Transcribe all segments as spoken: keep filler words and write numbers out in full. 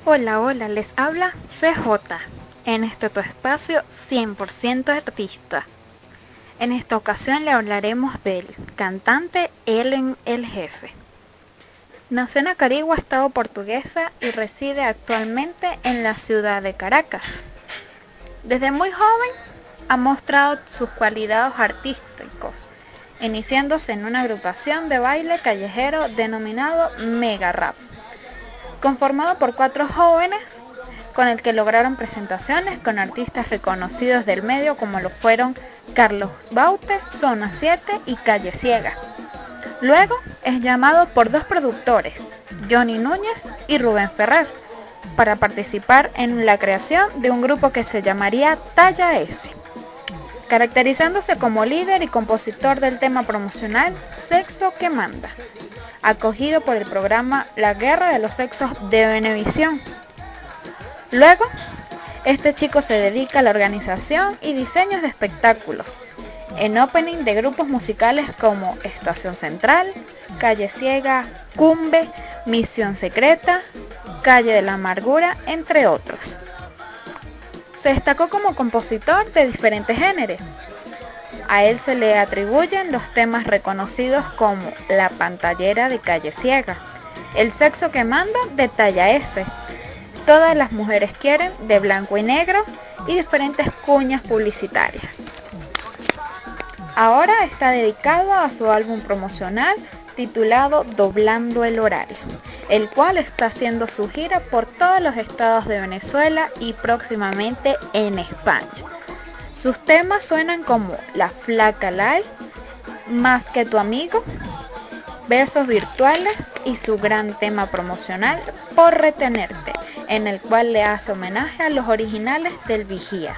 Hola, hola, les habla C J, en este tu espacio cien por ciento artista. En esta ocasión le hablaremos del cantante Ellen el Jefe. Nació en Acarigua, estado Portuguesa, y reside actualmente en la ciudad de Caracas. Desde muy joven ha mostrado sus cualidades artísticos, iniciándose en una agrupación de baile callejero denominado Mega Rap, conformado por cuatro jóvenes con el que lograron presentaciones con artistas reconocidos del medio como lo fueron Carlos Baute, Zona siete y Calle Ciega. Luego es llamado por dos productores, Johnny Núñez y Rubén Ferrer, para participar en la creación de un grupo que se llamaría Talla S, caracterizándose como líder y compositor del tema promocional Sexo que Manda, acogido por el programa La Guerra de los Sexos de Venevisión. Luego, este chico se dedica a la organización y diseños de espectáculos, en opening de grupos musicales como Estación Central, Calle Ciega, Cumbe, Misión Secreta, Calle de la Amargura, entre otros. Se destacó como compositor de diferentes géneros. A él se le atribuyen los temas reconocidos como La Pantallera de Calle Ciega, El Sexo que Manda de Talla S, Todas las Mujeres Quieren de Blanco y Negro y diferentes cuñas publicitarias. Ahora está dedicado a su álbum promocional titulado Doblando el Horario, el cual está haciendo su gira por todos los estados de Venezuela y próximamente en España. Sus temas suenan como La Flaca Live, Más que tu amigo, Versos Virtuales y su gran tema promocional Por Retenerte, en el cual le hace homenaje a los originales del Vigía.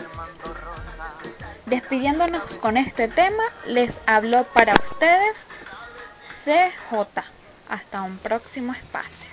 Despidiéndonos con este tema, les habló para ustedes C J. Hasta un próximo espacio.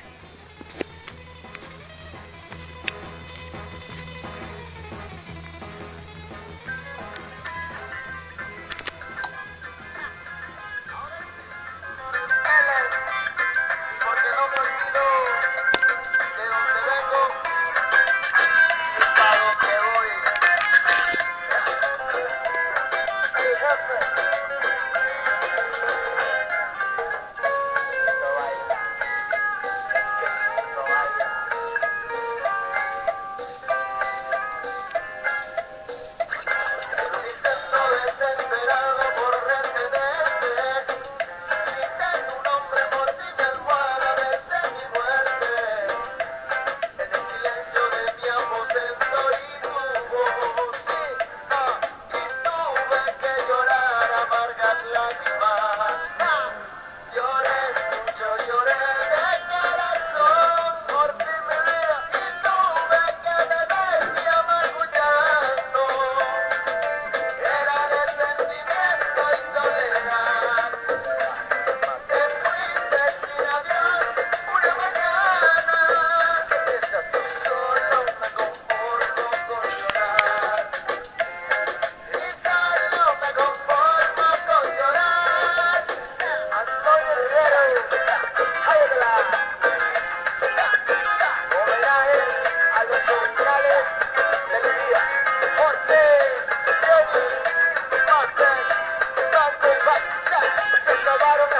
Bottom.